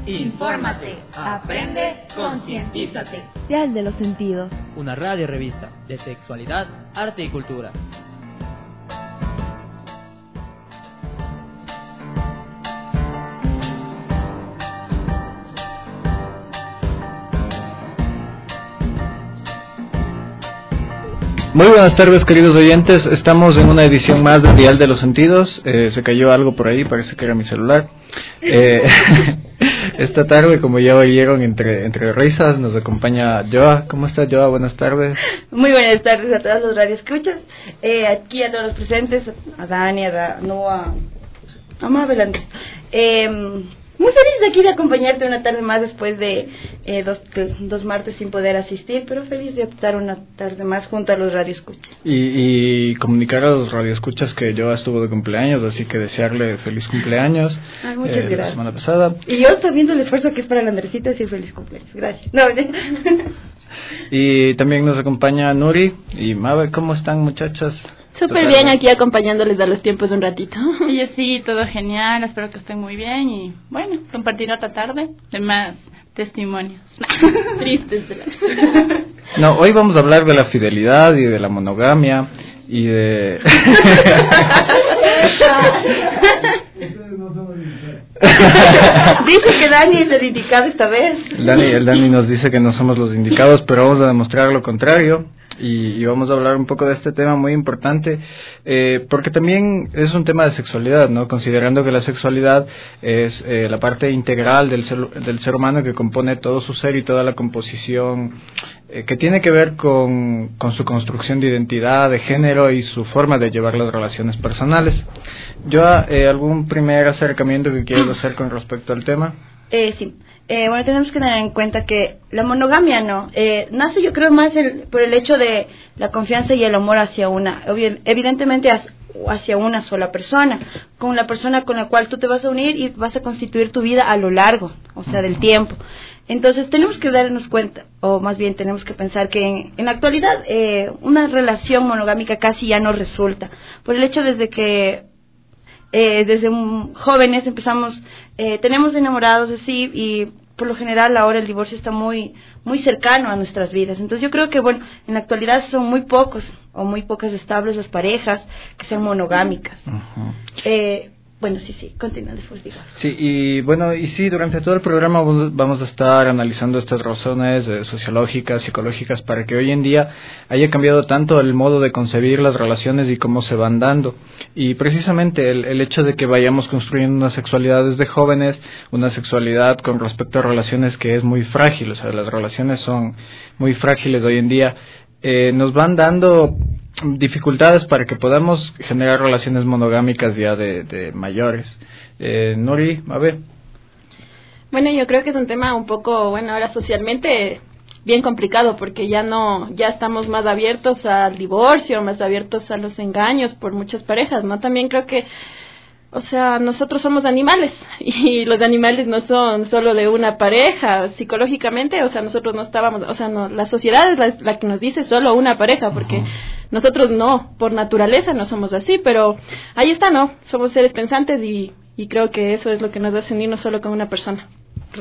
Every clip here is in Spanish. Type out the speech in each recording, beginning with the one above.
Infórmate, aprende, concientízate. Dial de los Sentidos. Una radio revista de sexualidad, arte y cultura. Muy buenas tardes, queridos oyentes. Estamos en una edición más de Dial de los Sentidos. Se cayó algo por ahí, parece que era mi celular. Esta tarde, como ya oyeron, entre risas, nos acompaña Joa. ¿Cómo estás, Joa? Buenas tardes. Muy buenas tardes a todos los radioescuchas. Aquí a todos los presentes, a Dani, a Noah, a Mabel antes. Muy feliz de aquí de acompañarte una tarde más después de dos martes sin poder asistir, pero feliz de estar una tarde más junto a los radioescuchas. Y comunicar a los radioescuchas que yo estuvo de cumpleaños, así que desearle feliz cumpleaños. Muchas gracias. La semana pasada. Y yo sabiendo el esfuerzo que es para el Andresito decir feliz cumpleaños. Gracias. No, y también nos acompaña Nuri y Mabe. ¿Cómo están, muchachas? Súper bien, aquí acompañándoles a los tiempos un ratito. Y yo sí, todo genial, espero que estén muy bien y bueno, compartir otra tarde de más testimonios. Tristes. No, hoy vamos a hablar de la fidelidad y de la monogamia y de... Dice que Dani es el indicado esta vez. El Dani nos dice que no somos los indicados, pero vamos a demostrar lo contrario. Y vamos a hablar un poco de este tema muy importante, porque también es un tema de sexualidad, ¿no? Considerando que la sexualidad es la parte integral del ser humano que compone todo su ser y toda la composición que tiene que ver con su construcción de identidad, de género y su forma de llevar las relaciones personales. ¿Algún primer acercamiento que quieras hacer con respecto al tema? Sí. Bueno, tenemos que tener en cuenta que la monogamia nace, yo creo, más por el hecho de la confianza y el amor hacia evidentemente hacia una sola persona, con la persona con la cual tú te vas a unir y vas a constituir tu vida a lo largo, o sea, del tiempo. Entonces tenemos que darnos cuenta, o más bien tenemos que pensar que en la actualidad una relación monogámica casi ya no resulta, por el hecho desde que desde jóvenes empezamos, tenemos enamorados así y por lo general ahora el divorcio está muy muy cercano a nuestras vidas. Entonces yo creo que bueno, en la actualidad son muy pocos o muy pocas estables las parejas que sean monogámicas. Uh-huh. Bueno, sí, continúa después, digo. Sí, y bueno, durante todo el programa vamos a estar analizando estas razones sociológicas, psicológicas, para que hoy en día haya cambiado tanto el modo de concebir las relaciones y cómo se van dando. Y precisamente el hecho de que vayamos construyendo una sexualidad desde jóvenes, una sexualidad con respecto a relaciones que es muy frágil, o sea, las relaciones son muy frágiles hoy en día, nos van dando dificultades para que podamos generar relaciones monogámicas ya de mayores. Nuri, a ver. Bueno, yo creo que es un tema un poco, ahora socialmente bien complicado, porque ya estamos más abiertos al divorcio, más abiertos a los engaños por muchas parejas, ¿no? También creo que, o sea, nosotros somos animales y los animales no son solo de una pareja. Psicológicamente, o sea, nosotros no estábamos, o sea, no, la sociedad es la que nos dice solo una pareja, porque nosotros no, por naturaleza no somos así, pero ahí está, ¿no? Somos seres pensantes y creo que eso es lo que nos hace unirnos solo con una persona.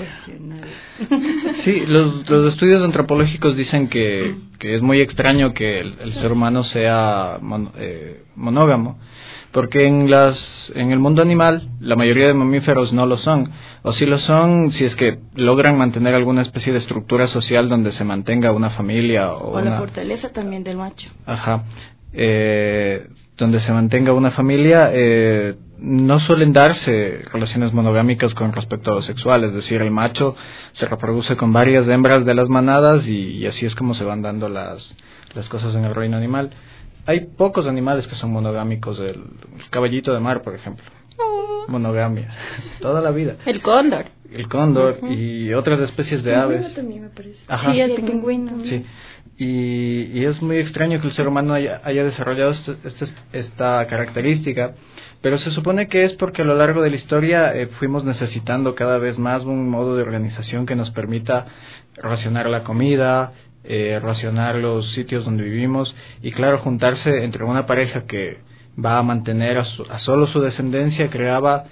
Sí, los estudios antropológicos dicen que es muy extraño que el ser humano sea monógamo, porque en el mundo animal la mayoría de mamíferos no lo son, o sí lo son si es que logran mantener alguna especie de estructura social donde se mantenga una familia o la fortaleza también del macho. Ajá. Donde se mantenga una familia, no suelen darse relaciones monogámicas con respecto a lo sexual, es decir, el macho se reproduce con varias hembras de las manadas y así es como se van dando las cosas en el reino animal. Hay pocos animales que son monogámicos, el caballito de mar, por ejemplo, monogamia, toda la vida. El cóndor y otras especies de aves. También me parece. Ajá. Sí, el pingüino. Sí. Y es muy extraño que el ser humano haya desarrollado esta característica, pero se supone que es porque a lo largo de la historia fuimos necesitando cada vez más un modo de organización que nos permita racionar la comida, racionar los sitios donde vivimos y claro, juntarse entre una pareja que va a mantener a solo su descendencia creaba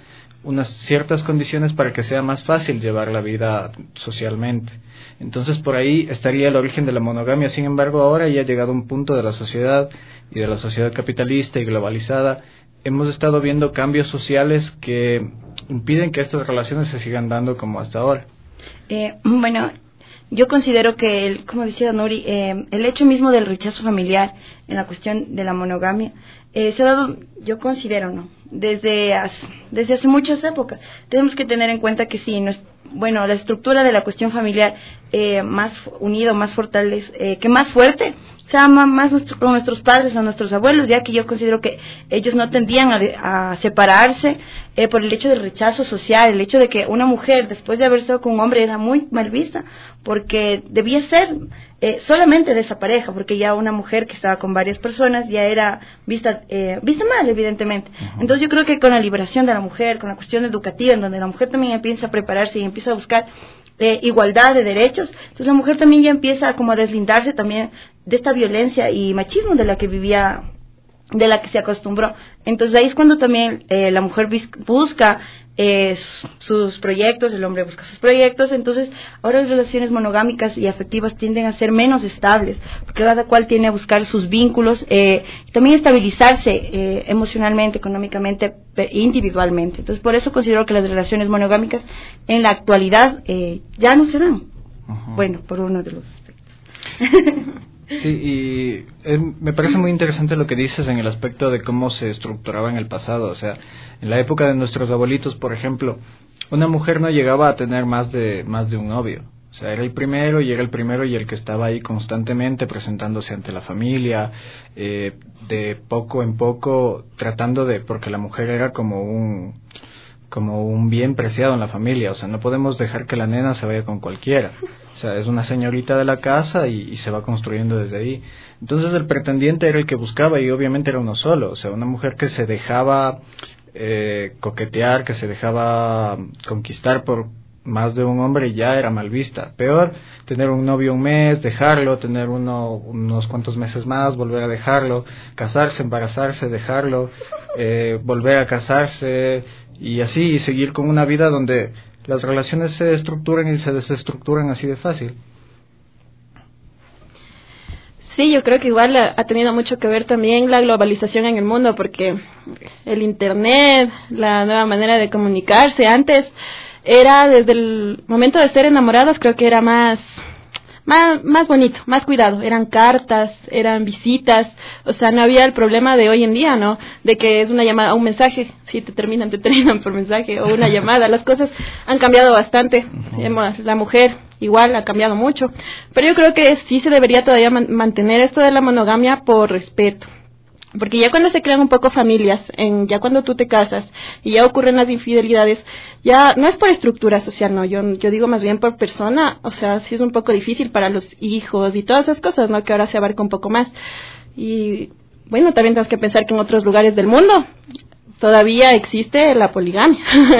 unas ciertas condiciones para que sea más fácil llevar la vida socialmente. Entonces por ahí estaría el origen de la monogamia. Sin embargo, ahora ya ha llegado un punto de la sociedad y de la sociedad capitalista y globalizada, hemos estado viendo cambios sociales que impiden que estas relaciones se sigan dando como hasta ahora. Bueno, yo considero que, como decía Nuri, el hecho mismo del rechazo familiar en la cuestión de la monogamia se ha dado, yo considero, ¿no?, desde hace muchas épocas. Tenemos que tener en cuenta que sí, la estructura de la cuestión familiar más unido, más fortalece, que más fuerte, o sea, más con nuestros padres o nuestros abuelos, ya que yo considero que ellos no tendían a separarse por el hecho del rechazo social, el hecho de que una mujer, después de haber estado con un hombre, era muy mal vista, porque debía ser solamente de esa pareja, porque ya una mujer que estaba con varias personas ya era vista mal, evidentemente. Uh-huh. Entonces yo creo que con la liberación de la mujer, con la cuestión educativa, en donde la mujer también empieza a prepararse y empieza a buscar igualdad de derechos, entonces la mujer también ya empieza como a deslindarse también de esta violencia y machismo de la que vivía, de la que se acostumbró. Entonces ahí es cuando también la mujer busca sus proyectos, el hombre busca sus proyectos. Entonces ahora las relaciones monogámicas y afectivas tienden a ser menos estables, porque cada cual tiene a buscar sus vínculos, también estabilizarse emocionalmente, económicamente, individualmente. Entonces por eso considero que las relaciones monogámicas en la actualidad ya no se dan. Uh-huh. Bueno, por uno de los aspectos. Sí, y me parece muy interesante lo que dices en el aspecto de cómo se estructuraba en el pasado. O sea, en la época de nuestros abuelitos, por ejemplo, una mujer no llegaba a tener más de un novio. O sea, era el primero y el que estaba ahí constantemente presentándose ante la familia, de poco en poco tratando porque la mujer era como un bien preciado en la familia. O sea, no podemos dejar que la nena se vaya con cualquiera. O sea, es una señorita de la casa y se va construyendo desde ahí. Entonces el pretendiente era el que buscaba y obviamente era uno solo. O sea, una mujer que se dejaba coquetear, que se dejaba conquistar por más de un hombre ya era mal vista. Peor, tener un novio un mes, dejarlo, tener unos cuantos meses más, volver a dejarlo, casarse, embarazarse, dejarlo, volver a casarse y así, y seguir con una vida donde las relaciones se estructuran y se desestructuran así de fácil. Sí, yo creo que igual ha tenido mucho que ver también la globalización en el mundo, porque el internet, la nueva manera de comunicarse, antes era desde el momento de ser enamorados, creo que era más bonito, más cuidado, eran cartas, eran visitas, o sea, no había el problema de hoy en día, ¿no? De que es una llamada, un mensaje, si te terminan por mensaje, o una llamada, las cosas han cambiado bastante, la mujer igual ha cambiado mucho, pero yo creo que sí se debería todavía mantener esto de la monogamia por respeto. Porque ya cuando se crean un poco familias, ya cuando tú te casas y ya ocurren las infidelidades, ya no es por estructura social, no, yo digo más bien por persona, o sea, sí es un poco difícil para los hijos y todas esas cosas, ¿no? Que ahora se abarca un poco más. Y bueno, también tenemos que pensar que en otros lugares del mundo todavía existe la poligamia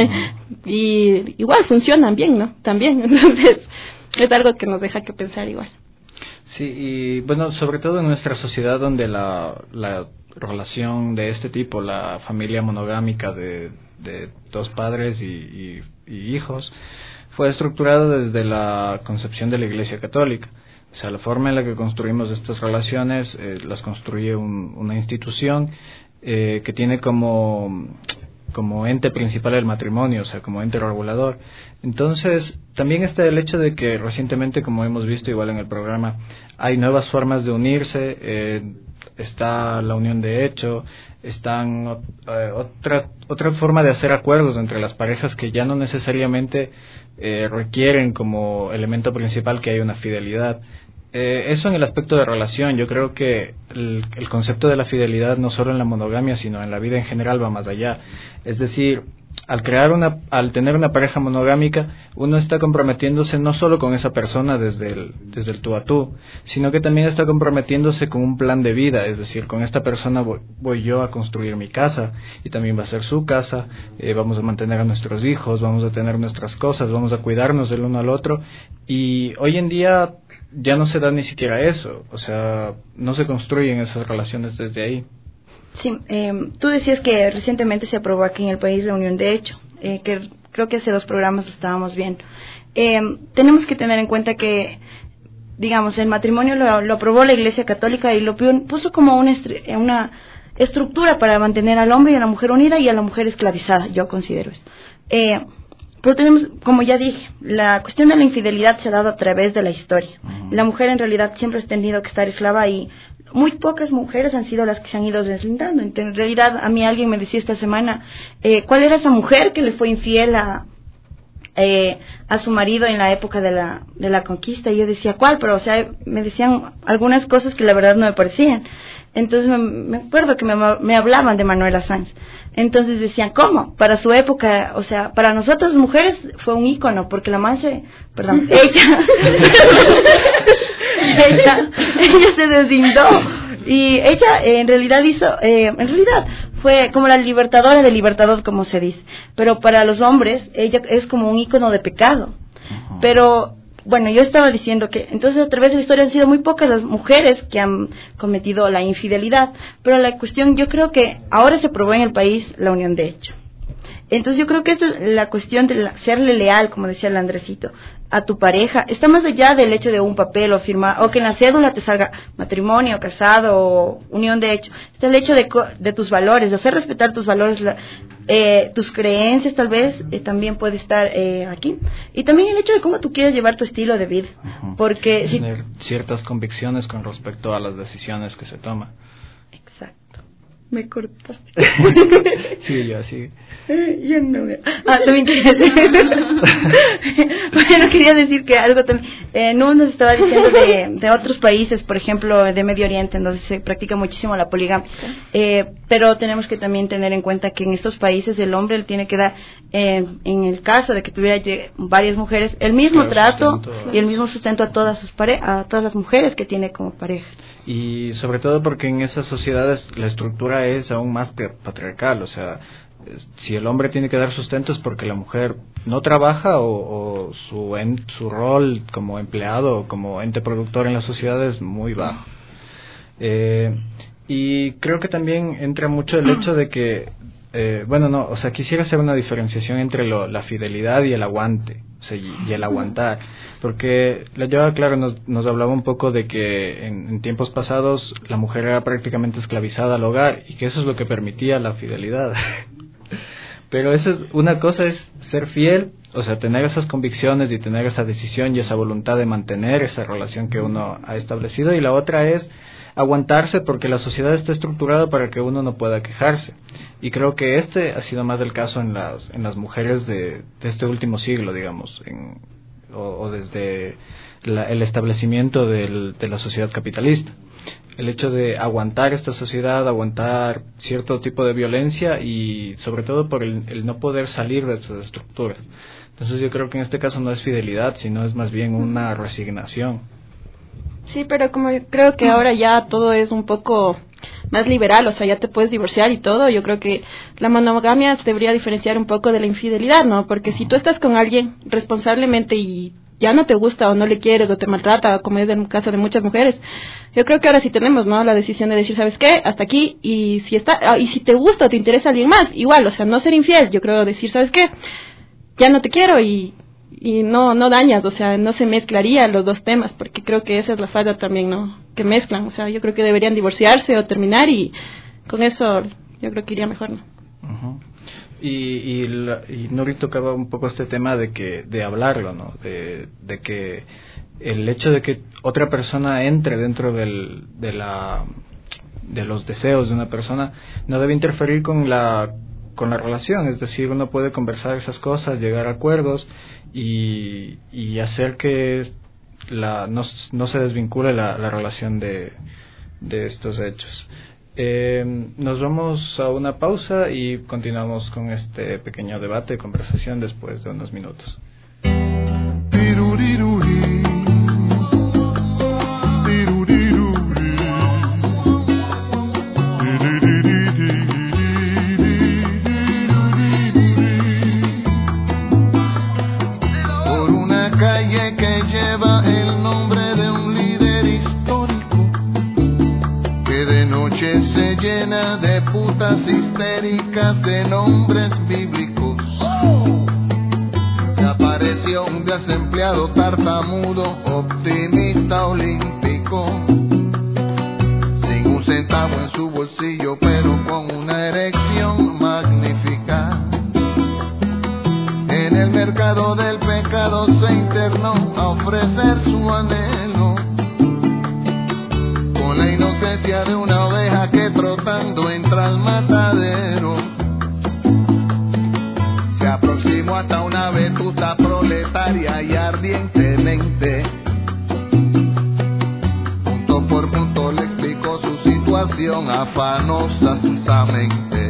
y igual funcionan bien, ¿no? También, entonces es algo que nos deja que pensar igual. Sí, y bueno, sobre todo en nuestra sociedad donde la relación de este tipo, la familia monogámica de dos padres y hijos, fue estructurada desde la concepción de la Iglesia Católica. O sea, la forma en la que construimos estas relaciones las construye una institución que tiene como ente principal el matrimonio, o sea, como ente regulador. Entonces, también está el hecho de que recientemente, como hemos visto igual en el programa, hay nuevas formas de unirse, está la unión de hecho, están otra forma de hacer acuerdos entre las parejas que ya no necesariamente requieren como elemento principal que haya una fidelidad. Eso en el aspecto de relación. Yo creo que el concepto de la fidelidad no solo en la monogamia sino en la vida en general va más allá. Es decir, al tener una pareja monogámica, uno está comprometiéndose no solo con esa persona desde el tú a tú, sino que también está comprometiéndose con un plan de vida. Es decir, con esta persona voy yo a construir mi casa y también va a ser su casa, vamos a mantener a nuestros hijos, vamos a tener nuestras cosas, vamos a cuidarnos del uno al otro. Y hoy en día ya no se da ni siquiera eso, o sea, no se construyen esas relaciones desde ahí. Sí, tú decías que recientemente se aprobó aquí en el país la unión de hecho. que creo que hace 2 programas estábamos viendo. Tenemos que tener en cuenta que, digamos, el matrimonio lo aprobó la Iglesia Católica y lo puso como una estructura para mantener al hombre y a la mujer unida y a la mujer esclavizada, yo considero eso. Pero tenemos, como ya dije, la cuestión de la infidelidad se ha dado a través de la historia. La mujer en realidad siempre ha tenido que estar esclava y muy pocas mujeres han sido las que se han ido deslindando. En realidad, a mí alguien me decía esta semana, ¿cuál era esa mujer que le fue infiel a su marido en la época de la conquista? Y yo decía, ¿cuál? Pero, o sea, me decían algunas cosas que la verdad no me parecían. Entonces me acuerdo que me hablaban de Manuela Sáenz. Entonces decían, ¿cómo? Para su época, o sea, para nosotras mujeres fue un ícono, porque ella se deslindó. Y ella en realidad fue como la libertadora del libertador, como se dice. Pero para los hombres, ella es como un ícono de pecado. Pero bueno, yo estaba diciendo que entonces a través de la historia han sido muy pocas las mujeres que han cometido la infidelidad, pero la cuestión, yo creo que ahora se aprobó en el país la unión de hecho. Entonces yo creo que esta es la cuestión de serle leal, como decía el Andresito, a tu pareja. Está más allá del hecho de un papel o firmar, o que en la cédula te salga matrimonio, casado o unión de hecho. Está el hecho de tus valores, de hacer respetar tus valores, tus creencias tal vez, también puede estar aquí. Y también el hecho de cómo tú quieres llevar tu estilo de vida. Porque tener ciertas convicciones con respecto a las decisiones que se toman. Exacto. Me cortaste. Sí, yo así. Yo no también quería decir. Bueno, quería decir que algo también. No nos estaba diciendo de otros países, por ejemplo, de Medio Oriente, en donde se practica muchísimo la poligamia. Pero tenemos que también tener en cuenta que en estos países el hombre tiene que dar, en el caso de que tuviera varias mujeres, el mismo trato y el mismo sustento a todas las mujeres que tiene como pareja. Y sobre todo porque en esas sociedades la estructura es aún más patriarcal, o sea, si el hombre tiene que dar sustento es porque la mujer no trabaja o su rol como empleado o como ente productor en la sociedad es muy bajo. Y creo que también entra mucho el hecho de que, quisiera hacer una diferenciación entre la fidelidad y el aguante, o sea, y el aguantar, porque la Yoga, claro, nos hablaba un poco de que en tiempos pasados la mujer era prácticamente esclavizada al hogar y que eso es lo que permitía la fidelidad. Pero una cosa es ser fiel, o sea, tener esas convicciones y tener esa decisión y esa voluntad de mantener esa relación que uno ha establecido, y la otra es aguantarse porque la sociedad está estructurada para que uno no pueda quejarse. Y creo que este ha sido más el caso en las mujeres de este último siglo, digamos, o desde el establecimiento de la sociedad capitalista. El hecho de aguantar esta sociedad, aguantar cierto tipo de violencia y sobre todo por el no poder salir de estas estructuras. Entonces yo creo que en este caso no es fidelidad, sino es más bien una resignación. Sí, pero como yo creo que ahora ya todo es un poco más liberal, o sea, ya te puedes divorciar y todo, yo creo que la monogamia se debería diferenciar un poco de la infidelidad, ¿no? Porque si tú estás con alguien responsablemente y ya no te gusta o no le quieres o te maltrata, como es el caso de muchas mujeres, yo creo que ahora sí tenemos, ¿no?, la decisión de decir, ¿sabes qué?, hasta aquí, y si te gusta o te interesa alguien más, igual, o sea, no ser infiel, yo creo decir, ¿sabes qué?, ya no te quiero y no dañas, o sea, no se mezclaría los dos temas, porque creo que esa es la falta también, ¿no?, que mezclan, o sea, yo creo que deberían divorciarse o terminar y con eso yo creo que iría mejor, ¿no? Uh-huh. Y Nuri tocaba un poco este tema de hablarlo, ¿no? De que el hecho de que otra persona entre dentro de los deseos de una persona no debe interferir con la relación, es decir, uno puede conversar esas cosas, llegar a acuerdos y hacer que no se desvincule la relación de estos hechos. Nos vamos a una pausa y continuamos con este pequeño debate, conversación después de unos minutos. Por una calle que lleva el nombre de un líder histórico, que de noche se llena de putas histéricas de nombres bíblicos. profesión de desempleado tartamudo, optimista olímpico, sin un centavo en su bolsillo, pero con una erección magnífica. En el mercado del pecado se internó a ofrecer su anhelo, con la inocencia de una oveja que trotando entra al matadero. Se aproximó hasta una vetusta proletaria y ardientemente, punto por punto le explicó su situación afanosamente.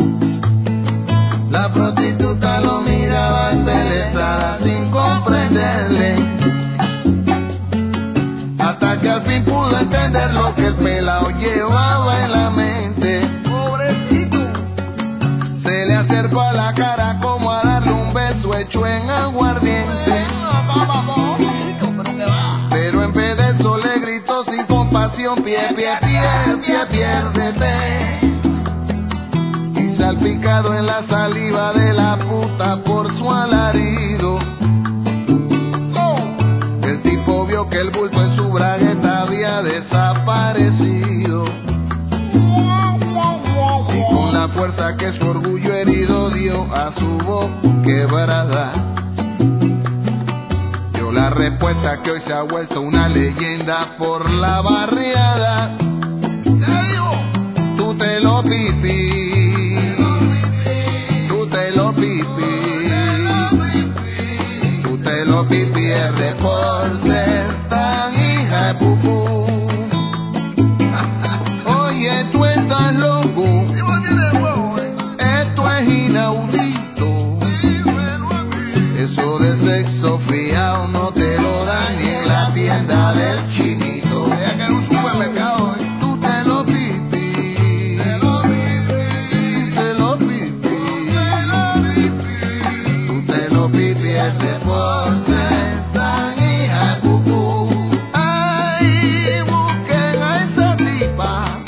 La prostituta lo miraba embelesada sin comprenderle, hasta que al fin pudo entender lo que el pelao llevaba en la mente. Pobrecito, se le acercó a la cara como a darle un beso hecho en aguardiente, pero en vez de eso le gritó sin compasión: pie, pie, pie, pie, piérdete. Y salpicado en la saliva de la puta por su alarido, el tipo vio que el bulto en su bragueta había desaparecido, y con la fuerza que su orgullo herido dio a su voz quebrada, dio la respuesta que hoy se ha vuelto una leyenda por la barriada. Tú te lo pipí, tú te lo pipí, tú te lo pipierdes por ser tan hija de pupú. Oye, tú estás loco, esto es inaudito, eso de sexo fiao no te lo dan ni en la tienda del chinito. Vea que en un supermercado, tú te lo pipí, te lo pipí, tú te lo pipierdes por ser tan hija de pupú. Ay, busquen a esa tipa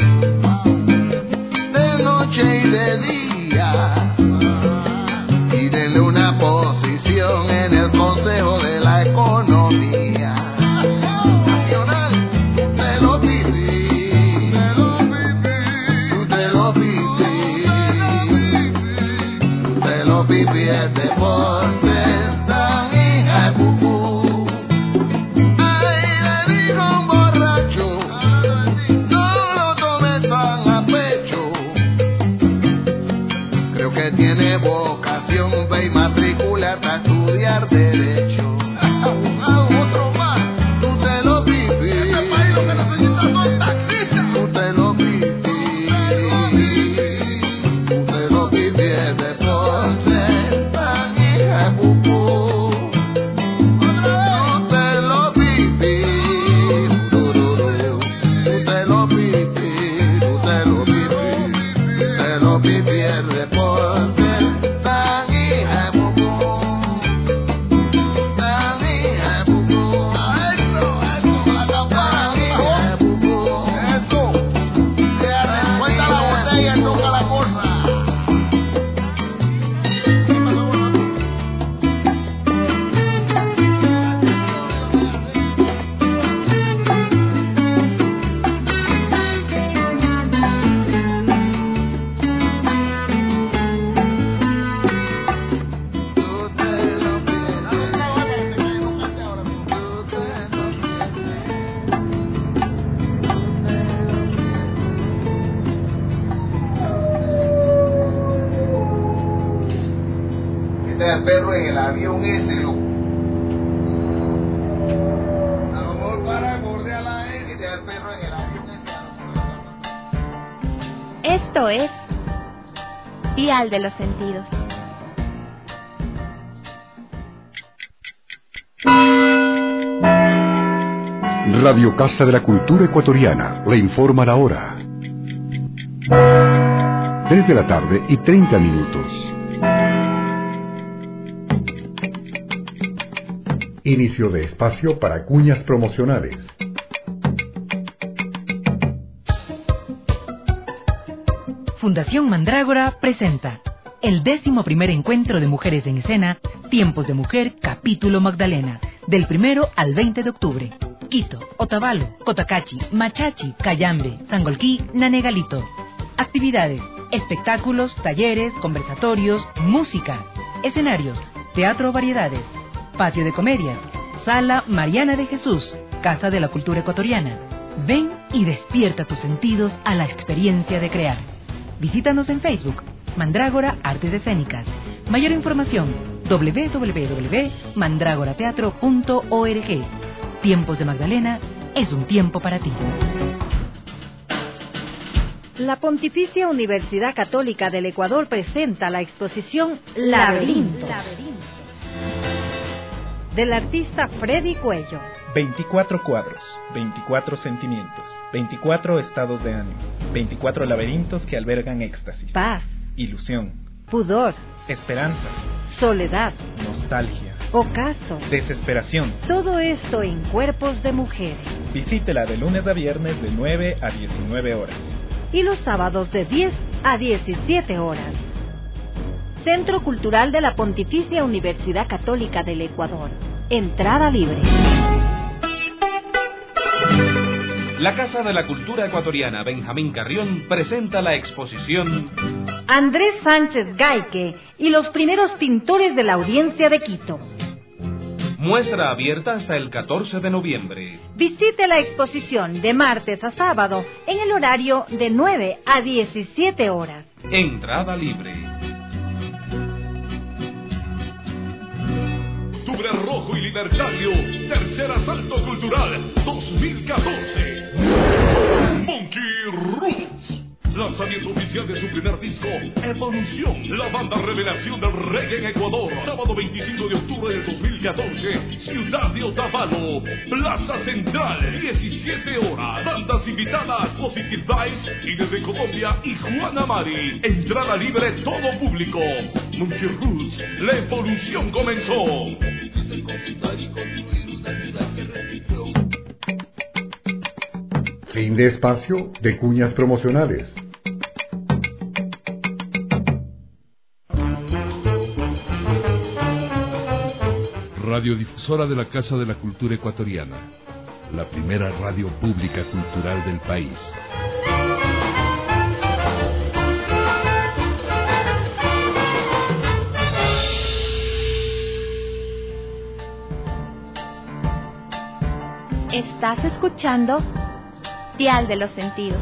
de noche y de día y denle una posición en el Consejo de la Economía Nacional. Tú te lo pipí, tú te lo pipí, tú te lo pipierdes por ser tan hija de pupú. Ay, le dijo un borracho, no lo tomes tan a pecho, creo que tiene vocación, ve y matricúlate a estudiar derecho. Otro más, tú te lo pipí, tú te lo pipí, tú te lo pipierdes por ser tan hija de pupú. Tú te lo pipí, tú te lo pipí, tú te lo pipí, te lo pipierdes por ser tan hija de pupú, tan hija de pupú. Eso, la campana, hija de pupú. Eso, fíjate, cuenta la botella y toca la cosa. El perro en el avión ese, loco. A lo mejor para bordear la N y te da el perro en el avión ese. Esto es Dial de los Sentidos. Radio Casa de la Cultura Ecuatoriana le informa la hora. 3 de la tarde y 30 minutos. Inicio de espacio para cuñas promocionales. Fundación Mandrágora presenta el 11º encuentro de mujeres en escena, Tiempos de Mujer, capítulo Magdalena, del 1 al 20 de octubre. Quito, Otavalo, Cotacachi, Machachi, Cayambe, Sangolquí, Nanegalito. Actividades, espectáculos, talleres, conversatorios, música, escenarios, teatro variedades, patio de comedias, sala Mariana de Jesús, Casa de la Cultura Ecuatoriana. Ven y despierta tus sentidos a la experiencia de crear. Visítanos en Facebook, Mandrágora Artes Escénicas. Mayor información, www.mandrágorateatro.org. Tiempos de Magdalena es un tiempo para ti. La Pontificia Universidad Católica del Ecuador presenta la exposición Laberinto, del artista Freddy Cuello. 24 cuadros, 24 sentimientos, 24 estados de ánimo, 24 laberintos que albergan éxtasis, paz, ilusión, pudor, esperanza, soledad, nostalgia, ocaso, desesperación. Todo esto en cuerpos de mujeres. Visítela de lunes a viernes de 9 a 19 horas. Y los sábados de 10 a 17 horas. Centro Cultural de la Pontificia Universidad Católica del Ecuador. Entrada libre. La Casa de la Cultura Ecuatoriana Benjamín Carrión presenta la exposición Andrés Sánchez Gaique y los primeros pintores de la Audiencia de Quito. Muestra abierta hasta el 14 de noviembre. Visite la exposición de martes a sábado en el horario de 9 a 17 horas. Entrada libre. Octubre Rojo y Libertario, tercer asalto cultural 2014. Monkey Roots. Lanzamiento oficial de su primer disco, Evolución, la banda revelación del reggae en Ecuador. Sábado 25 de octubre del 2014, Ciudad de Otavalo, Plaza Central, 17 horas. Bandas invitadas, Positive Vibes y desde Colombia y Juana Mari. Entrada libre todo público. Monkey Roots, la evolución comenzó. Fin de espacio de cuñas promocionales. Radiodifusora de la Casa de la Cultura Ecuatoriana, la primera radio pública cultural del país. Estás escuchando Dial de los Sentidos.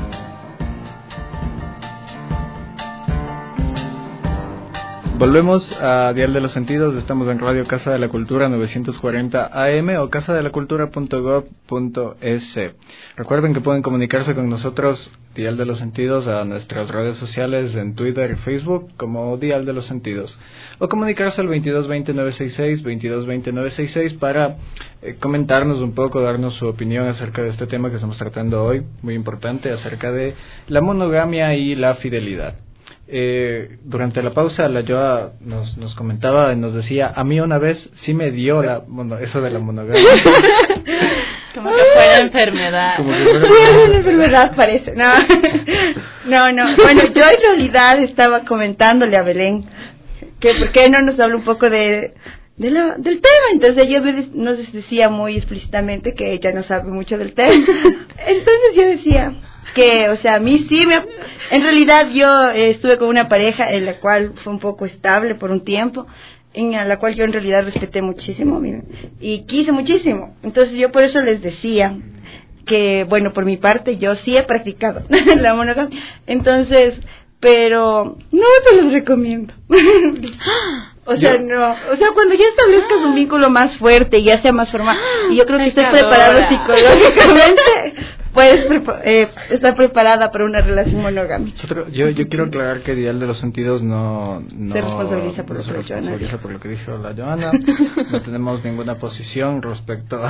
Volvemos a Dial de los Sentidos. Estamos en Radio Casa de la Cultura 940 AM o casadelacultura.gov.es. Recuerden que pueden comunicarse con nosotros, Dial de los Sentidos, a nuestras redes sociales en Twitter y Facebook como Dial de los Sentidos, o comunicarse al 2220-966, 2220-966 para comentarnos un poco, darnos su opinión acerca de este tema que estamos tratando hoy, muy importante, acerca de la monogamia y la fidelidad. Durante la pausa la Joa nos comentaba y nos decía, a mí una vez sí me dio eso de la monogamia. Como que fuera enfermedad. Una enfermedad parece. No. Bueno, yo en realidad estaba comentándole a Belén que por qué no nos habla un poco del tema. Entonces ella nos decía muy explícitamente que ella no sabe mucho del tema. Entonces yo decía que, o sea, a mí sí en realidad yo estuve con una pareja en la cual fue un poco estable por un tiempo, en la cual yo en realidad respeté muchísimo y quise muchísimo. Entonces yo por eso les decía que, bueno, por mi parte yo sí he practicado la monogamia. Entonces, pero no te lo recomiendo. O sea, cuando ya establezcas un vínculo más fuerte y ya sea más formal, y yo creo que estés preparado psicológicamente, puedes estar preparada para una relación monogámica. Yo quiero aclarar que Dial de los Sentidos no se responsabiliza por lo que dijo la Joana. No tenemos ninguna posición respecto a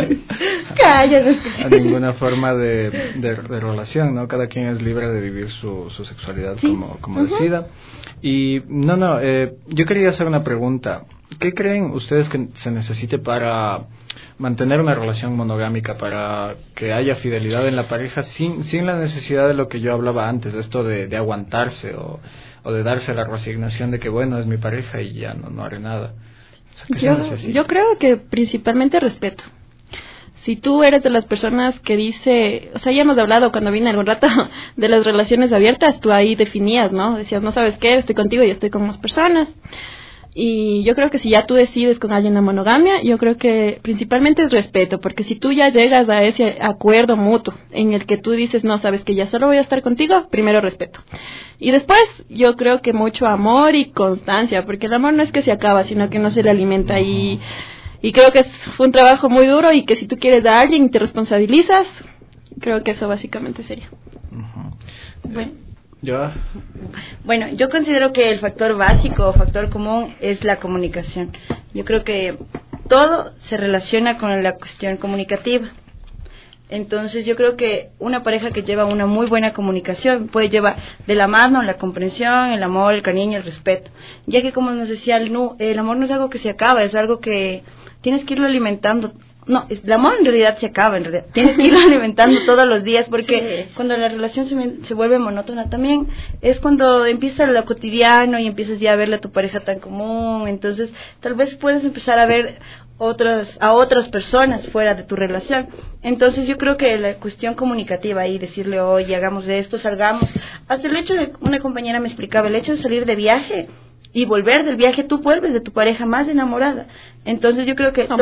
ninguna forma de relación, ¿no? Cada quien es libre de vivir su sexualidad como decida. Y yo quería hacer una pregunta. ¿qué creen ustedes que se necesite para mantener una relación monogámica, para que haya fidelidad en la pareja sin la necesidad de lo que yo hablaba antes, de esto de aguantarse o de darse la resignación de que bueno, es mi pareja y ya no haré nada? O sea, yo creo que principalmente respeto. Si tú eres de las personas que dice, o sea, ya hemos hablado cuando vine algún rato de las relaciones abiertas, tú ahí definías, ¿no? Decías, no sabes qué, estoy contigo y estoy con más personas. Y yo creo que si ya tú decides con alguien la monogamia, yo creo que principalmente es respeto, porque si tú ya llegas a ese acuerdo mutuo en el que tú dices, no, sabes que ya solo voy a estar contigo, primero respeto. Y después yo creo que mucho amor y constancia, porque el amor no es que se acaba, sino que no se le alimenta. Y creo que fue un trabajo muy duro y que si tú quieres a alguien y te responsabilizas, creo que eso básicamente sería. Bueno. ¿Yo? Bueno, yo considero que el factor básico o factor común es la comunicación. Yo creo que todo se relaciona con la cuestión comunicativa. Entonces yo creo que una pareja que lleva una muy buena comunicación puede llevar de la mano la comprensión, el amor, el cariño, el respeto. Ya que como nos decía el amor no es algo que se acaba, es algo que tienes que irlo alimentando. No, el amor en realidad se acaba, en realidad. Tienes que irlo alimentando todos los días, porque cuando la relación se vuelve monótona también, es cuando empieza lo cotidiano y empiezas ya a verle a tu pareja tan común. Entonces, tal vez puedes empezar a ver a otras personas fuera de tu relación. Entonces, yo creo que la cuestión comunicativa ahí, decirle, oye, hagamos esto, salgamos. Hasta el hecho de, una compañera me explicaba, el hecho de salir de viaje y volver del viaje, tú vuelves de tu pareja más enamorada. Entonces, yo creo que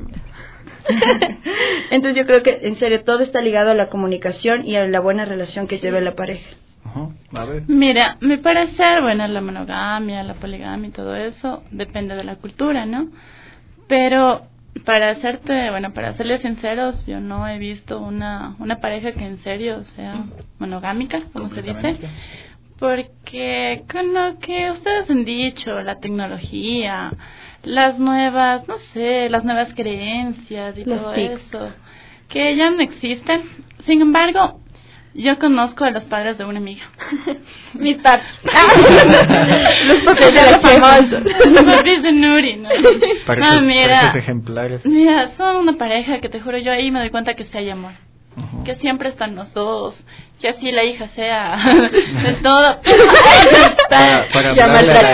entonces yo creo que en serio todo está ligado a la comunicación y a la buena relación que lleve la pareja. A ver. Mira, mi parecer, bueno, la monogamia, la poligamia y todo eso depende de la cultura, ¿no? Pero para serles sinceros, yo no he visto una pareja que en serio sea monogámica, como se dice, porque con lo que ustedes han dicho, la tecnología, las nuevas creencias y todo eso, que ya no existen. Sin embargo, yo conozco a los padres de una amiga. Mis papis. Los papis de la famosos. Los papis de Nuri, ¿no? Parejas ejemplares. Mira, son una pareja que te juro, yo ahí me doy cuenta que sí hay amor. Que siempre están los dos, que así la hija sea de todo. Para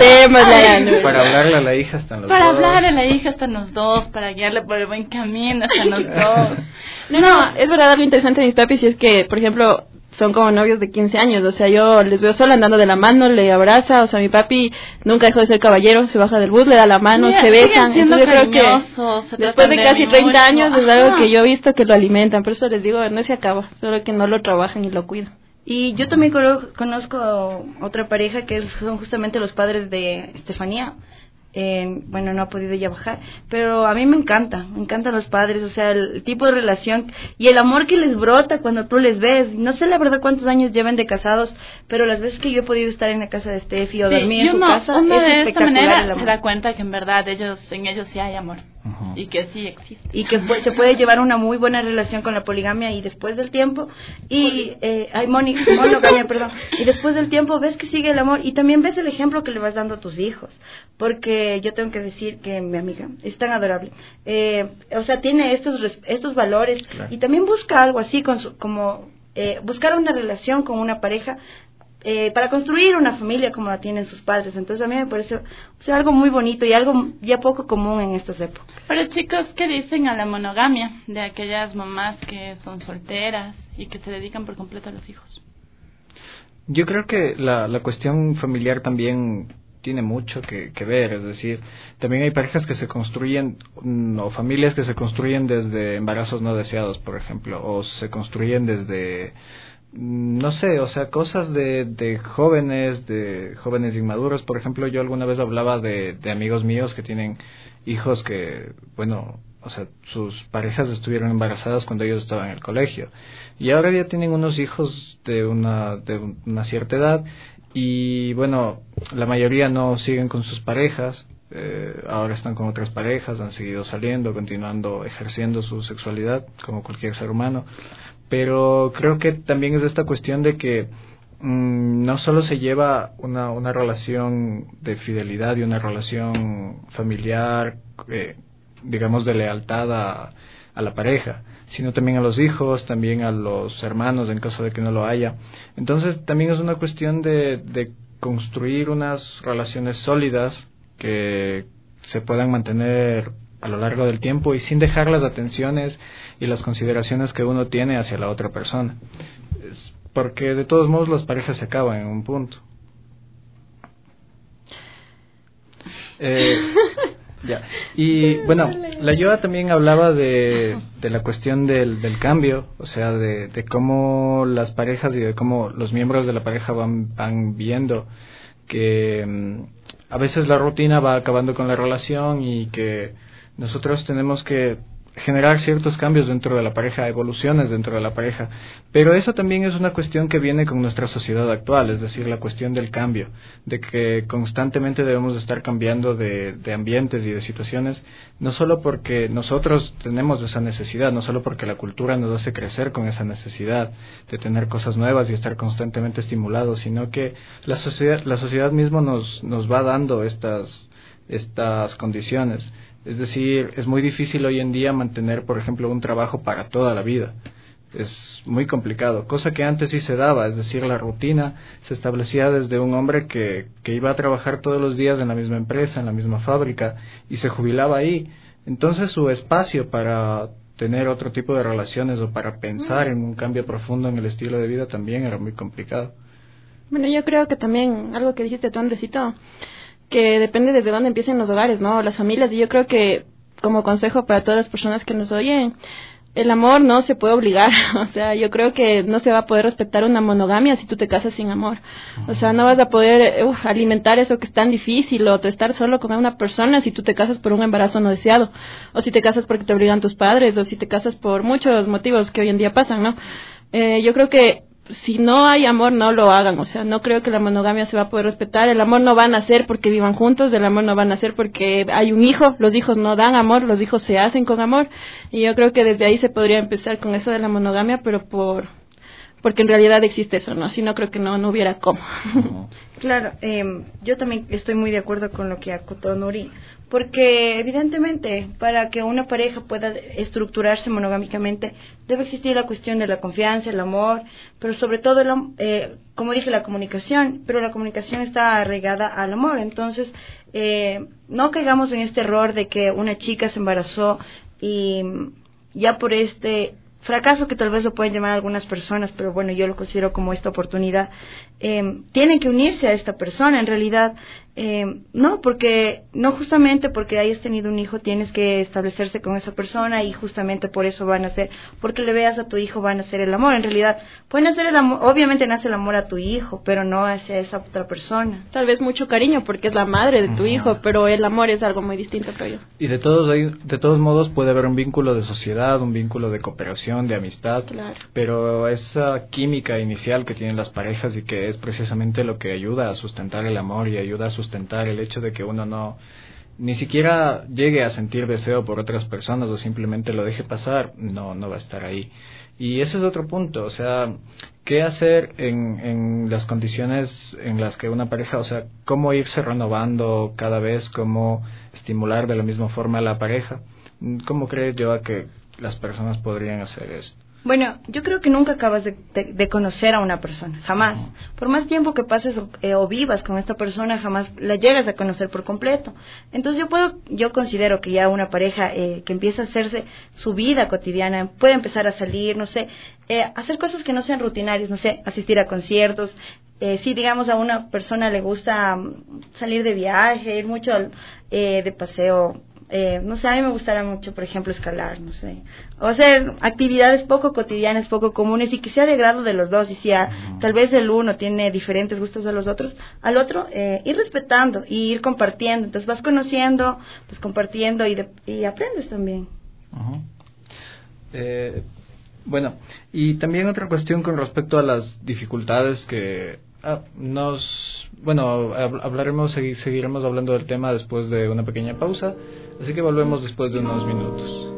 hablarle a la hija están los dos. Para hablarle a la hija están los dos, para guiarle por el buen camino están los dos. No, es verdad, algo interesante de mis papis es que, por ejemplo, son como novios de 15 años, o sea, yo les veo solo andando de la mano, le abraza, o sea, mi papi nunca dejó de ser caballero, se baja del bus, le da la mano, se besan. Entonces yo creo que después de casi 30 años es algo que yo he visto que lo alimentan, por eso les digo, no se acaba, solo que no lo trabajan y lo cuidan. Y yo también conozco otra pareja que son justamente los padres de Estefanía. Bueno, no ha podido ya bajar, pero a mí me encantan los padres, o sea, el tipo de relación y el amor que les brota cuando tú les ves. No sé la verdad cuántos años llevan de casados, pero las veces que yo he podido estar en la casa de Steffi o dormir en su casa, es de espectacular. Esta manera el amor. se da cuenta que en verdad en ellos sí hay amor. Y que sí existe. Y que se puede llevar una muy buena relación con la poligamia y después del tiempo, monogamia, perdón. Y después del tiempo ves que sigue el amor y también ves el ejemplo que le vas dando a tus hijos. Porque yo tengo que decir que mi amiga es tan adorable. O sea, tiene estos valores, claro. Y también busca algo así, buscar una relación con una pareja. Para construir una familia como la tienen sus padres. Entonces a mí me parece algo muy bonito y algo ya poco común en estas épocas. Pero chicos, ¿qué dicen a la monogamia de aquellas mamás que son solteras y que se dedican por completo a los hijos? Yo creo que la cuestión familiar también tiene mucho que ver, es decir, también hay parejas que se construyen o familias que se construyen desde embarazos no deseados, por ejemplo, o se construyen desde no sé, o sea, cosas de jóvenes inmaduros. Por ejemplo, yo alguna vez hablaba de amigos míos que tienen hijos que, bueno, o sea, sus parejas estuvieron embarazadas cuando ellos estaban en el colegio y ahora ya tienen unos hijos de una cierta edad y, bueno, la mayoría no siguen con sus parejas, ahora están con otras parejas, han seguido saliendo, continuando ejerciendo su sexualidad como cualquier ser humano. Pero creo que también es esta cuestión de que no solo se lleva una relación de fidelidad y una relación familiar, digamos, de lealtad a la pareja, sino también a los hijos, también a los hermanos en caso de que no lo haya. Entonces también es una cuestión de construir unas relaciones sólidas que se puedan mantener a lo largo del tiempo y sin dejar las atenciones y las consideraciones que uno tiene hacia la otra persona. Porque de todos modos las parejas se acaban en un punto. Ya. Y bueno, la Yoa también hablaba de la cuestión del cambio, o sea, de cómo las parejas y de cómo los miembros de la pareja van viendo que a veces la rutina va acabando con la relación y que nosotros tenemos que generar ciertos cambios dentro de la pareja, evoluciones dentro de la pareja, pero eso también es una cuestión que viene con nuestra sociedad actual, es decir, la cuestión del cambio, de que constantemente debemos estar cambiando de ambientes y de situaciones, no solo porque nosotros tenemos esa necesidad, no solo porque la cultura nos hace crecer con esa necesidad de tener cosas nuevas y estar constantemente estimulados, sino que la sociedad misma nos va dando estas condiciones. Es decir, es muy difícil hoy en día mantener, por ejemplo, un trabajo para toda la vida. Es muy complicado, cosa que antes sí se daba, es decir, la rutina se establecía desde un hombre que iba a trabajar todos los días en la misma empresa, en la misma fábrica, y se jubilaba ahí. Entonces su espacio para tener otro tipo de relaciones o para pensar en un cambio profundo en el estilo de vida también era muy complicado. Bueno, yo creo que también, algo que dijiste tú, Andresito, que depende desde dónde empiecen los hogares, ¿no? Las familias. Y yo creo que, como consejo para todas las personas que nos oyen, el amor no se puede obligar. O sea, yo creo que no se va a poder respetar una monogamia si tú te casas sin amor. O sea, no vas a poder alimentar eso que es tan difícil, o estar solo con una persona si tú te casas por un embarazo no deseado, o si te casas porque te obligan tus padres, o si te casas por muchos motivos que hoy en día pasan, ¿no? Yo creo que si no hay amor, no lo hagan. O sea, no creo que la monogamia se va a poder respetar. El amor no va a nacer porque vivan juntos, el amor no va a nacer porque hay un hijo. Los hijos no dan amor, los hijos se hacen con amor. Y yo creo que desde ahí se podría empezar con eso de la monogamia, pero porque en realidad existe eso, ¿no? Si no, creo que no hubiera cómo. Claro, yo también estoy muy de acuerdo con lo que acotó Nuri, porque evidentemente para que una pareja pueda estructurarse monogámicamente debe existir la cuestión de la confianza, el amor, pero sobre todo, como dije, la comunicación, pero la comunicación está arraigada al amor. Entonces, no caigamos en este error de que una chica se embarazó y ya por este fracaso, que tal vez lo pueden llamar algunas personas, pero bueno, yo lo considero como esta oportunidad, tienen que unirse a esta persona. En realidad, no, porque no justamente porque hayas tenido un hijo tienes que establecerse con esa persona y justamente por eso van a ser, porque le veas a tu hijo van a hacer el amor. En realidad, pueden hacer el amor, obviamente nace el amor a tu hijo, pero no hacia esa otra persona. Tal vez mucho cariño porque es la madre de tu hijo, pero el amor es algo muy distinto, creo yo. Y de todos modos puede haber un vínculo de sociedad, un vínculo de cooperación, de amistad, claro. Pero esa química inicial que tienen las parejas y que es precisamente lo que ayuda a sustentar el amor y ayuda a sustentar el hecho de que uno ni siquiera llegue a sentir deseo por otras personas o simplemente lo deje pasar, no va a estar ahí. Y ese es otro punto, o sea, ¿qué hacer en las condiciones en las que una pareja, o sea, cómo irse renovando cada vez, cómo estimular de la misma forma a la pareja? ¿Cómo crees yo que las personas podrían hacer esto? Bueno, yo creo que nunca acabas de conocer a una persona, jamás. Por más tiempo que pases o vivas con esta persona, jamás la llegas a conocer por completo. Entonces yo considero que ya una pareja que empieza a hacerse su vida cotidiana, puede empezar a salir, no sé, hacer cosas que no sean rutinarias, no sé, asistir a conciertos. Si digamos a una persona le gusta salir de viaje, ir mucho de paseo, no sé, a mí me gustará mucho, por ejemplo, escalar, no sé, o hacer actividades poco cotidianas, poco comunes y que sea de grado de los dos. Y si tal vez el uno tiene diferentes gustos al otro, ir respetando y ir compartiendo. Entonces vas conociendo, pues compartiendo y aprendes también. Bueno, y también otra cuestión con respecto a las dificultades que seguiremos hablando del tema después de una pequeña pausa, así que volvemos después de unos minutos.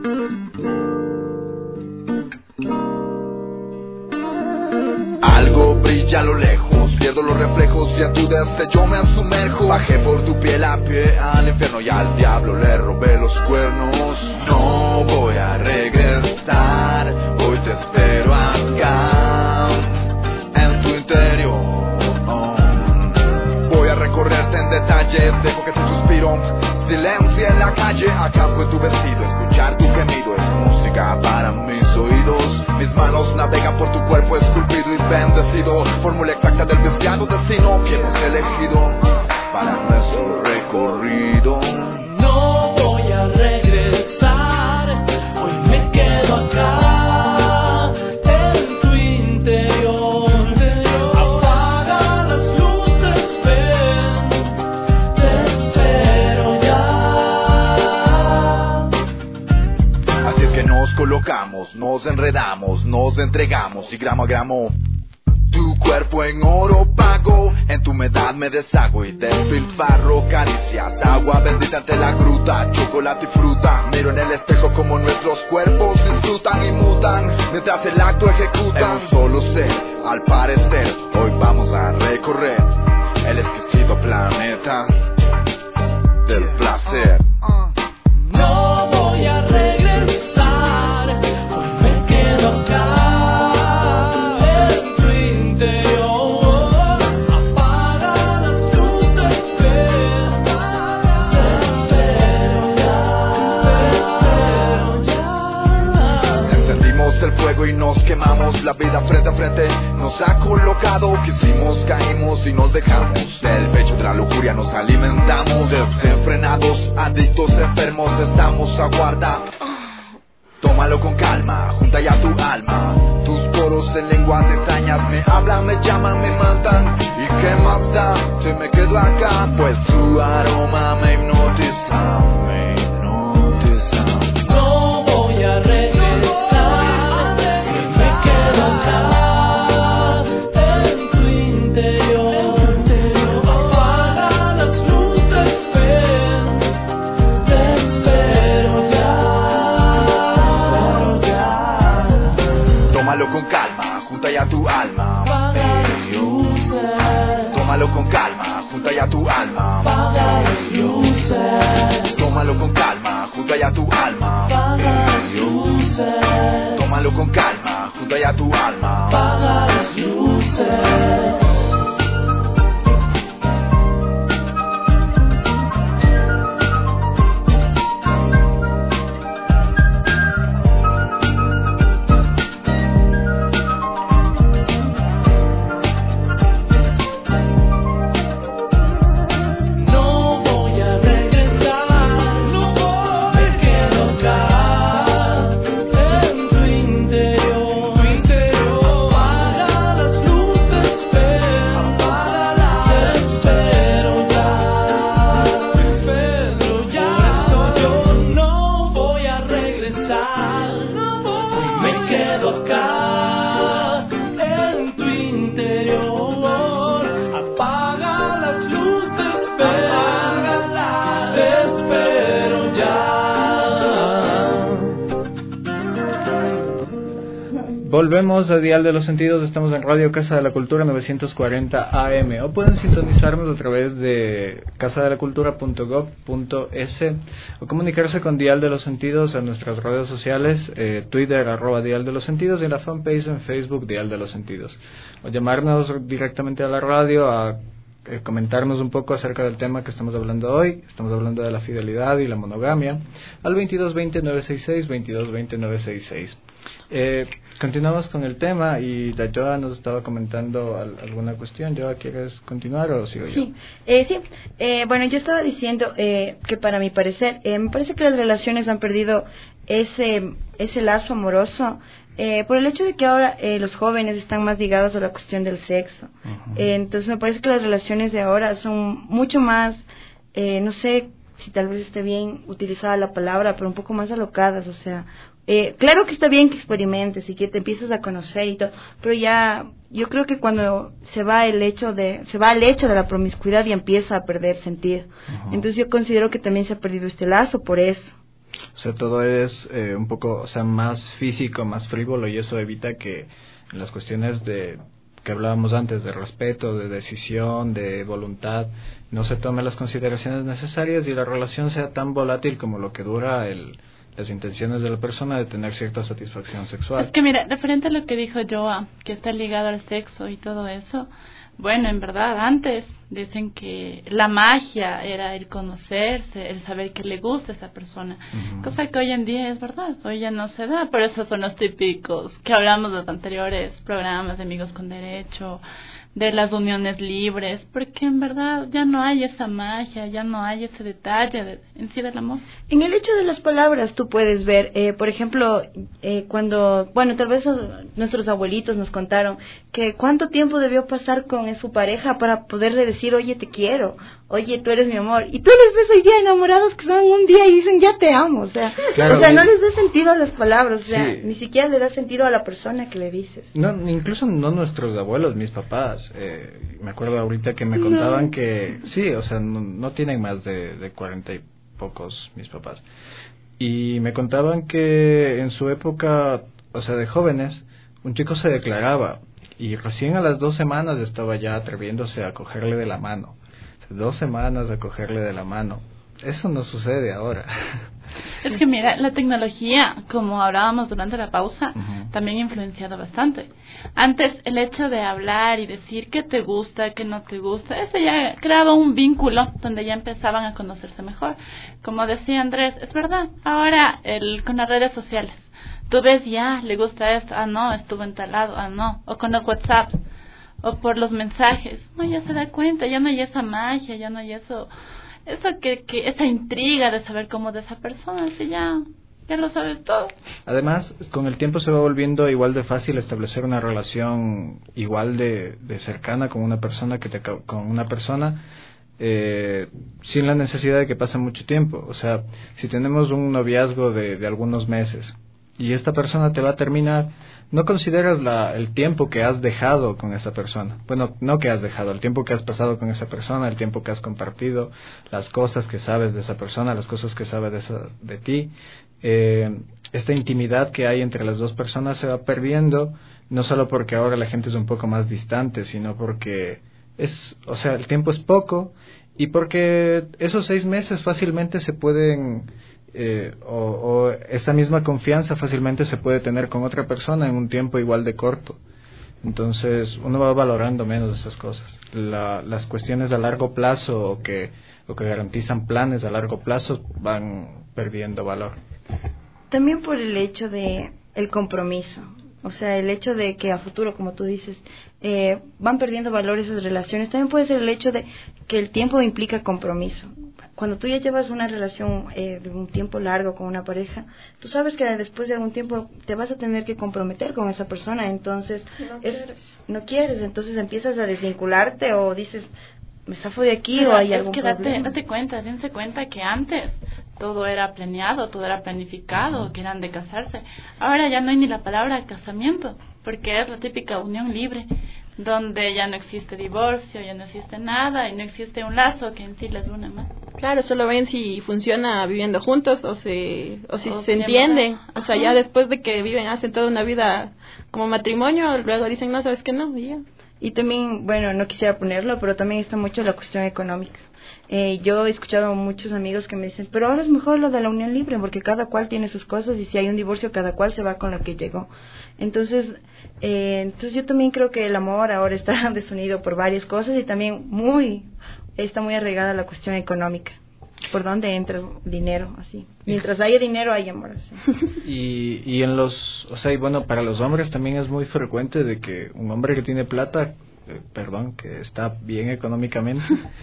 Algo brilla a lo lejos, pierdo los reflejos y en tu destello me sumerjo. Bajé por tu piel a pie al infierno y al diablo le robé los cuernos. No voy a regresar, hoy te espero acá, en tu interior. Voy a recorrerte en detalle, dejo que tu suspiro silencie en la calle. Acampo en tu vestido, escuchar tu gemido es música para mis oídos. Mis manos navegan por tu cuerpo esculpido y bendecido. Fórmula exacta del deseado destino que hemos elegido para nuestro recorrido. No voy a regresar, hoy me quedo acá, en tu interior. Apaga las luces, ven, te espero ya. Así es que nos colocamos, nos enredamos, nos entregamos y gramo a gramo. Tu cuerpo en oro pago, en tu humedad me deshago y despilfarro caricias, agua bendita ante la gruta, chocolate y fruta. Miro en el espejo como nuestros cuerpos disfrutan y mutan, mientras el acto ejecutan. En un solo ser, al parecer, hoy vamos a recorrer el exquisito planeta del placer. No voy a regresar, hoy me quedo acá. El fuego y nos quemamos, la vida frente a frente nos ha colocado. Quisimos, caímos y nos dejamos, del pecho de la lujuria nos alimentamos. Desenfrenados, adictos, enfermos, estamos a guarda. Tómalo con calma, junta ya tu alma. Tus poros en lenguas extrañas me hablan, me llaman, me matan. ¿Y qué más da si me quedo acá? Pues tu aroma me hipnotiza, me hipnotiza. No voy a regresar, tómalo con calma, junta ya tu alma. Tómalo con calma, junta ya tu alma. Tómalo con calma, junta ya tu alma. Tómalo con calma, junta ya tu alma. Volvemos a Dial de los Sentidos, estamos en Radio Casa de la Cultura 940 AM, o pueden sintonizarnos a través de casadelacultura.gov.es o comunicarse con Dial de los Sentidos en nuestras redes sociales, Twitter @Dial de los Sentidos y en la fanpage en Facebook Dial de los Sentidos, o llamarnos directamente a la radio a comentarnos un poco acerca del tema que estamos hablando hoy. Estamos hablando de la fidelidad y la monogamia al 2220-966, 2220-966. Continuamos con el tema y Dayoa nos estaba comentando alguna cuestión. Dayoa, ¿quieres continuar o sigo yo? Sí, bueno, yo estaba diciendo que para mi parecer, me parece que las relaciones han perdido ese lazo amoroso por el hecho de que ahora los jóvenes están más ligados a la cuestión del sexo. Entonces me parece que las relaciones de ahora son mucho más, no sé si tal vez esté bien utilizada la palabra, pero un poco más alocadas. O sea, claro que está bien que experimentes y que te empieces a conocer y todo, pero ya yo creo que cuando se va al hecho de la promiscuidad y empieza a perder sentido. Entonces yo considero que también se ha perdido este lazo por eso. O sea, todo es un poco, o sea, más físico, más frívolo, y eso evita que en las cuestiones de que hablábamos antes, de respeto, de decisión, de voluntad, no se tomen las consideraciones necesarias y la relación sea tan volátil como lo que dura las intenciones de la persona de tener cierta satisfacción sexual. Es que mira, referente a lo que dijo Joa, que está ligado al sexo y todo eso, bueno, en verdad, antes dicen que la magia era el conocerse, el saber que le gusta a esa persona, cosa que hoy en día es verdad, hoy ya no se da, por eso son los típicos que hablamos de los anteriores programas de Amigos con Derecho, de las uniones libres, porque en verdad ya no hay esa magia, ya no hay ese detalle en sí del amor. En el hecho de las palabras tú puedes ver, por ejemplo, cuando, bueno, tal vez nuestros abuelitos nos contaron que cuánto tiempo debió pasar con su pareja para poderle decir, oye, te quiero, oye, tú eres mi amor, y tú les ves hoy día enamorados que son un día y dicen, ya te amo, o sea, claro, no les da sentido a las palabras, o sea, sí, ni siquiera le da sentido a la persona que le dices. No, incluso no nuestros abuelos, mis papás. Me acuerdo ahorita que me contaban que sí, o sea, no tienen más de 40 y pocos mis papás, y me contaban que en su época, o sea, de jóvenes, un chico se declaraba y recién a las 2 semanas estaba ya atreviéndose a cogerle de la mano. 2 semanas a cogerle de la mano. Eso no sucede ahora. Es que mira, la tecnología, como hablábamos durante la pausa, también ha influenciado bastante. Antes, el hecho de hablar y decir qué te gusta, qué no te gusta, eso ya creaba un vínculo donde ya empezaban a conocerse mejor. Como decía Andrés, es verdad, ahora con las redes sociales, tú ves ya, le gusta esto, no, estuvo en tal lado, no, o con los WhatsApps, o por los mensajes, no, ya se da cuenta, ya no hay esa magia, ya no hay eso que esa intriga de saber cómo de esa persona, si ya lo sabes todo. Además, con el tiempo se va volviendo igual de fácil establecer una relación igual de cercana con una persona sin la necesidad de que pase mucho tiempo. O sea, si tenemos un noviazgo de algunos meses y esta persona te va a terminar, no consideras el tiempo que has dejado con esa persona. Bueno, no que has dejado, el tiempo que has pasado con esa persona, el tiempo que has compartido, las cosas que sabes de esa persona, las cosas que sabe de ti. Esta intimidad que hay entre las dos personas se va perdiendo, no solo porque ahora la gente es un poco más distante, sino porque el tiempo es poco y porque esos 6 meses fácilmente se pueden... o esa misma confianza fácilmente se puede tener con otra persona en un tiempo igual de corto. Entonces uno va valorando menos esas cosas. Las cuestiones a largo plazo o que garantizan planes a largo plazo van perdiendo valor. También por el hecho de el compromiso, o sea, el hecho de que a futuro, como tú dices, van perdiendo valor esas relaciones. También puede ser el hecho de que el tiempo implica compromiso. Cuando tú ya llevas una relación de un tiempo largo con una pareja, tú sabes que después de algún tiempo te vas a tener que comprometer con esa persona, entonces no quieres, entonces empiezas a desvincularte o dices, me zafo de aquí. Pero o hay algún problema. Dense cuenta que antes todo era planeado, todo era planificado, que eran de casarse. Ahora ya no hay ni la palabra casamiento, porque es la típica unión libre, donde ya no existe divorcio, ya no existe nada y no existe un lazo que en sí les une más. Claro, solo ven si funciona viviendo juntos o si se entienden. O sea, ya después de que hacen toda una vida como matrimonio, luego dicen, no, sabes que no, y ya. Y también, bueno, no quisiera ponerlo, pero también está mucho la cuestión económica. Yo he escuchado a muchos amigos que me dicen, pero ahora es mejor lo de la unión libre, porque cada cual tiene sus cosas y si hay un divorcio, cada cual se va con lo que llegó. Entonces yo también creo que el amor ahora está desunido por varias cosas y también está muy arraigada la cuestión económica. ¿Por dónde entra el dinero? Así. Mientras haya dinero, hay amor. Así. Y para los hombres también es muy frecuente de que un hombre que tiene plata, que está bien económicamente,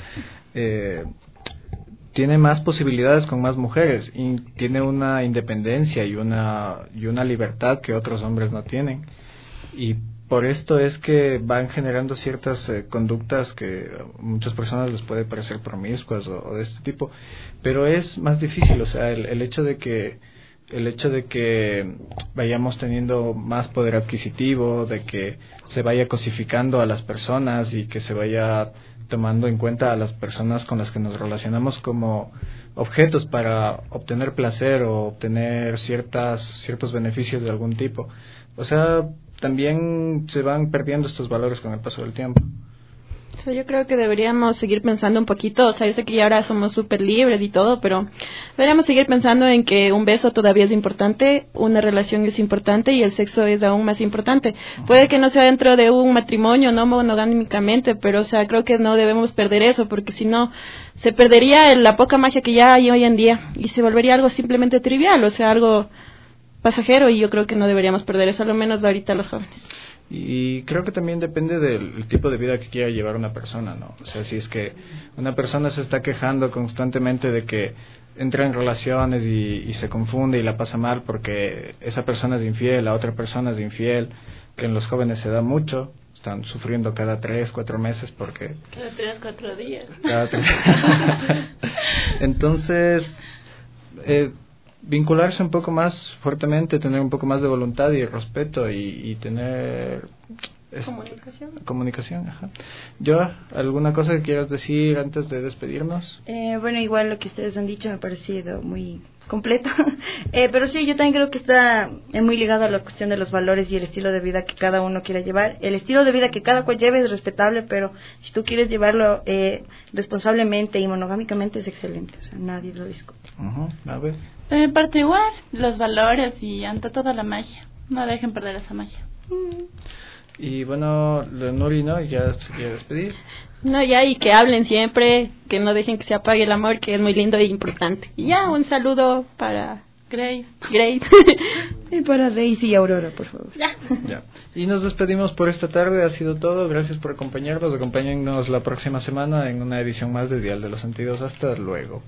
tiene más posibilidades con más mujeres y tiene una independencia y una libertad que otros hombres no tienen. Y por esto es que van generando ciertas conductas que a muchas personas les puede parecer promiscuas o de este tipo, pero es más difícil, o sea, el hecho de que vayamos teniendo más poder adquisitivo, de que se vaya cosificando a las personas y que se vaya tomando en cuenta a las personas con las que nos relacionamos como objetos para obtener placer o obtener ciertos beneficios de algún tipo. O sea, también se van perdiendo estos valores con el paso del tiempo. Yo creo que deberíamos seguir pensando un poquito, o sea, yo sé que ya ahora somos súper libres y todo, pero deberíamos seguir pensando en que un beso todavía es importante, una relación es importante y el sexo es aún más importante. Puede que no sea dentro de un matrimonio, no monogámicamente, pero, o sea, creo que no debemos perder eso, porque si no, se perdería la poca magia que ya hay hoy en día y se volvería algo simplemente trivial, o sea, algo pasajero, y yo creo que no deberíamos perder eso, a lo menos ahorita los jóvenes. Y creo que también depende del tipo de vida que quiera llevar una persona, ¿no? O sea, si es que una persona se está quejando constantemente de que entra en relaciones y se confunde y la pasa mal porque esa persona es infiel, la otra persona es infiel, que en los jóvenes se da mucho, están sufriendo cada 3, 4 meses porque... Cada 3, 4 días. Cada 3. Entonces... vincularse un poco más fuertemente, tener un poco más de voluntad y respeto y tener comunicación, ajá. Yo, ¿alguna cosa que quieras decir antes de despedirnos? Bueno, igual lo que ustedes han dicho me ha parecido muy completo, pero sí, yo también creo que está muy ligado a la cuestión de los valores y el estilo de vida que cada uno quiera llevar. El estilo de vida que cada cual lleve es respetable, pero si tú quieres llevarlo responsablemente y monogámicamente es excelente, o sea, nadie lo discute. A ver. De mi parte igual, los valores y ante todo la magia, no dejen perder esa magia. Y bueno, Nuri, ¿no? ¿Ya se quiere despedir? No, ya, y que hablen siempre, que no dejen que se apague el amor, que es muy lindo e importante. Y ya, un saludo para Grace. Y para Daisy y Aurora, por favor. Ya. Y nos despedimos por esta tarde, ha sido todo, gracias por acompañarnos, acompáñennos la próxima semana en una edición más de Dial de los Sentidos. Hasta luego.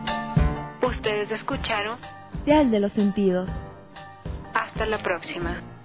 Ustedes escucharon Dial de los Sentidos. Hasta la próxima.